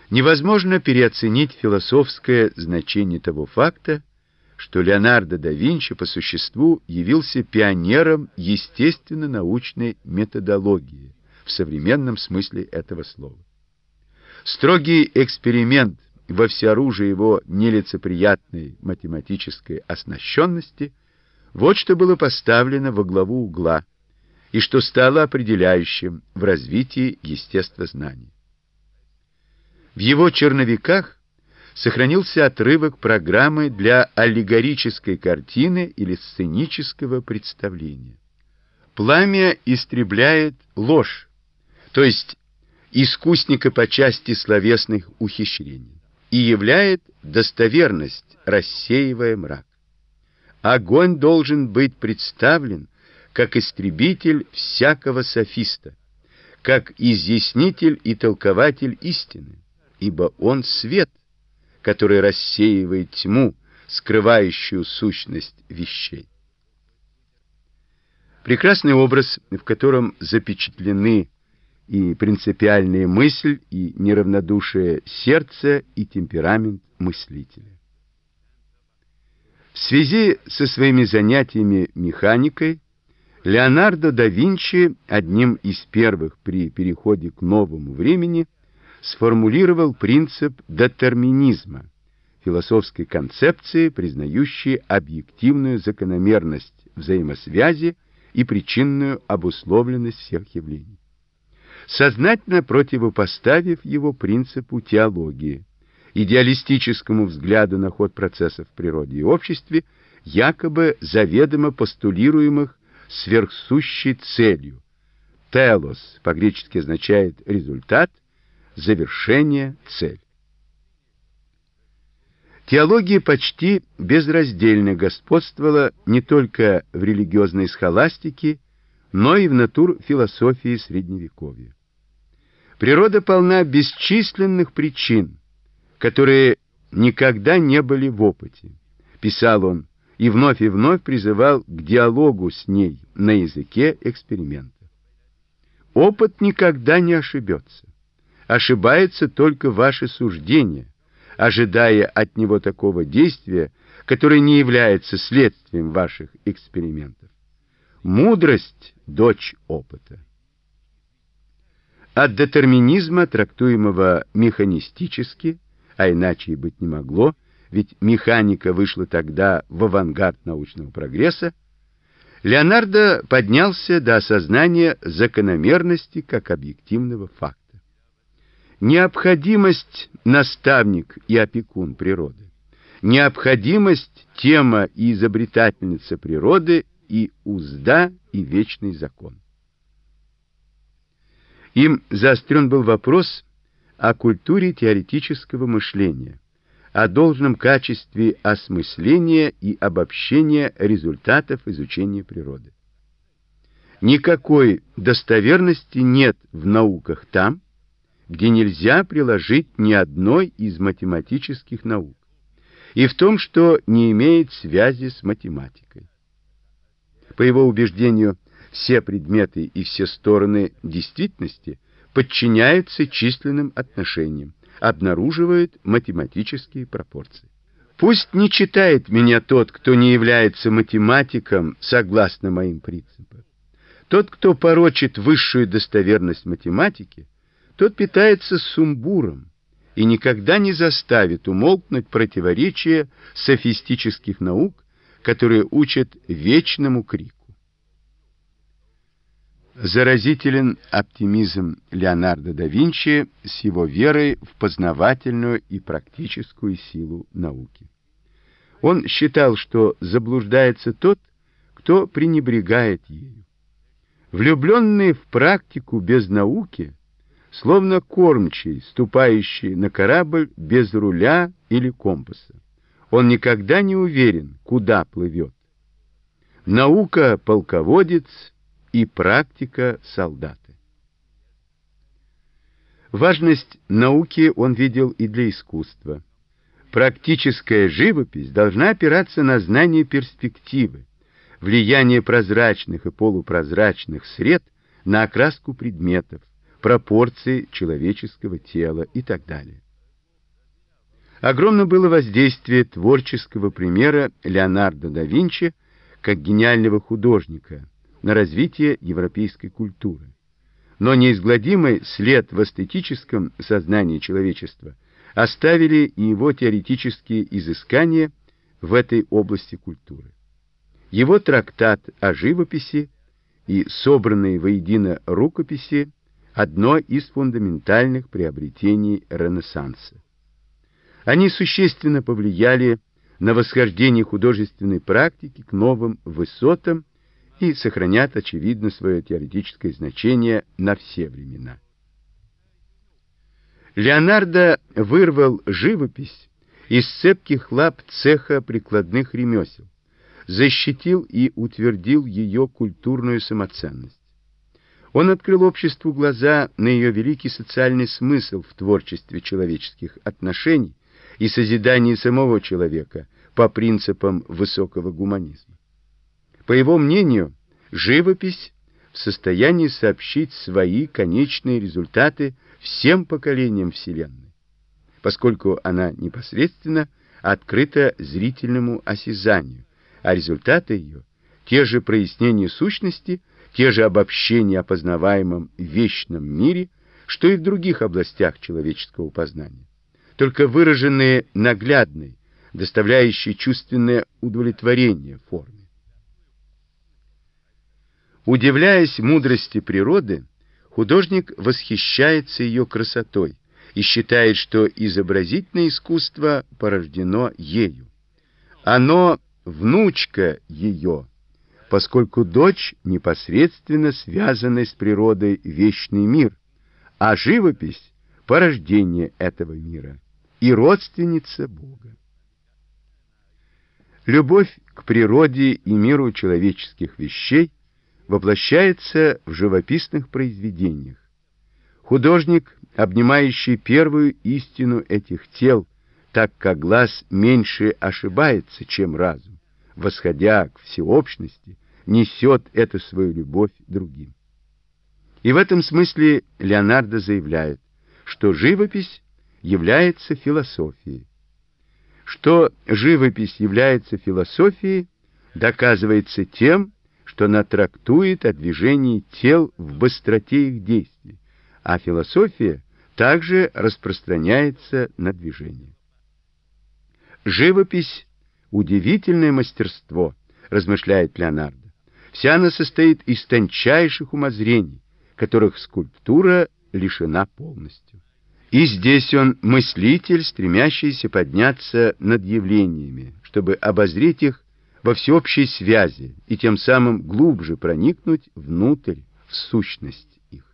Невозможно переоценить философское значение того факта, что Леонардо да Винчи по существу явился пионером естественно-научной методологии в современном смысле этого слова. Строгий эксперимент во всеоружии его нелицеприятной математической оснащенности – вот что было поставлено во главу угла и что стало определяющим в развитии естествознания. В его черновиках сохранился отрывок программы для аллегорической картины или сценического представления. Пламя истребляет ложь, то есть искусника по части словесных ухищрений, и являет достоверность, рассеивая мрак. Огонь должен быть представлен как истребитель всякого софиста, как изъяснитель и толкователь истины, ибо он свет, который рассеивает тьму, скрывающую сущность вещей. Прекрасный образ, в котором запечатлены и принципиальная мысль, и неравнодушие сердца, и темперамент мыслителя. В связи со своими занятиями механикой Леонардо да Винчи одним из первых при переходе к новому времени сформулировал принцип детерминизма, философской концепции, признающей объективную закономерность взаимосвязи и причинную обусловленность всех явлений, сознательно противопоставив его принципу теологии, идеалистическому взгляду на ход процессов в природе и обществе, якобы заведомо постулируемых сверхсущей целью. Телос по-гречески означает результат, завершение, цель. Теология почти безраздельно господствовала не только в религиозной схоластике, но и в натурфилософии Средневековья. Природа полна бесчисленных причин, которые никогда не были в опыте, писал он, и вновь призывал к диалогу с ней на языке эксперимента. Опыт никогда не ошибется. Ошибается только ваше суждение, ожидая от него такого действия, которое не является следствием ваших экспериментов. Мудрость – дочь опыта. От детерминизма, трактуемого механистически, а иначе и быть не могло, ведь механика вышла тогда в авангард научного прогресса, Леонардо поднялся до осознания закономерности как объективного факта. Необходимость – наставник и опекун природы, необходимость – тема и изобретательница природы, и узда, и вечный закон. Им заострен был вопрос о культуре теоретического мышления, о должном качестве осмысления и обобщения результатов изучения природы. Никакой достоверности нет в науках там, где нельзя приложить ни одной из математических наук, и в том, что не имеет связи с математикой. По его убеждению, все предметы и все стороны действительности подчиняются численным отношениям, обнаруживают математические пропорции. Пусть не читает меня тот, кто не является математиком согласно моим принципам. Тот, кто порочит высшую достоверность математики, тот питается сумбуром и никогда не заставит умолкнуть противоречия софистических наук, которые учат вечному крику. Заразителен оптимизм Леонардо да Винчи с его верой в познавательную и практическую силу науки. Он считал, что заблуждается тот, кто пренебрегает ею. Влюбленный в практику без науки, словно кормчий, ступающий на корабль без руля или компаса. Он никогда не уверен, куда плывет. Наука — полководец, и практика — солдаты. Важность науки он видел и для искусства. Практическая живопись должна опираться на знание перспективы, влияние прозрачных и полупрозрачных сред на окраску предметов, пропорции человеческого тела и так далее. Огромно было воздействие творческого примера Леонардо да Винчи как гениального художника на развитие европейской культуры. Но неизгладимый след в эстетическом сознании человечества оставили и его теоретические изыскания в этой области культуры. Его трактат о живописи и собранные воедино рукописи – одно из фундаментальных приобретений Ренессанса. Они существенно повлияли на восхождение художественной практики к новым высотам и сохранят, очевидно, свое теоретическое значение на все времена. Леонардо вырвал живопись из цепких лап цеха прикладных ремесел, защитил и утвердил ее культурную самоценность. Он открыл обществу глаза на ее великий социальный смысл в творчестве человеческих отношений и созидании самого человека по принципам высокого гуманизма. По его мнению, живопись в состоянии сообщить свои конечные результаты всем поколениям Вселенной, поскольку она непосредственно открыта зрительному осязанию, а результаты ее — те же прояснения сущности, те же обобщения о познаваемом вечном мире, что и в других областях человеческого познания, только выраженные наглядной, доставляющей чувственное удовлетворение форме. Удивляясь мудрости природы, художник восхищается ее красотой и считает, что изобразительное искусство порождено ею. Оно внучка ее, поскольку дочь непосредственно связанный с природой вечный мир, а живопись — порождение этого мира и родственница Бога. Любовь к природе и миру человеческих вещей воплощается в живописных произведениях. Художник, обнимающий первую истину этих тел, так как глаз меньше ошибается, чем разум, восходя к всеобщности, несет эту свою любовь другим. И в этом смысле Леонардо заявляет, что живопись является философией. Что живопись является философией, доказывается тем, что она трактует о движении тел в быстроте их действий, а философия также распространяется на движение. Живопись — удивительное мастерство, размышляет Леонардо. Вся она состоит из тончайших умозрений, которых скульптура лишена полностью. И здесь он мыслитель, стремящийся подняться над явлениями, чтобы обозреть их во всеобщей связи и тем самым глубже проникнуть внутрь, в сущность их.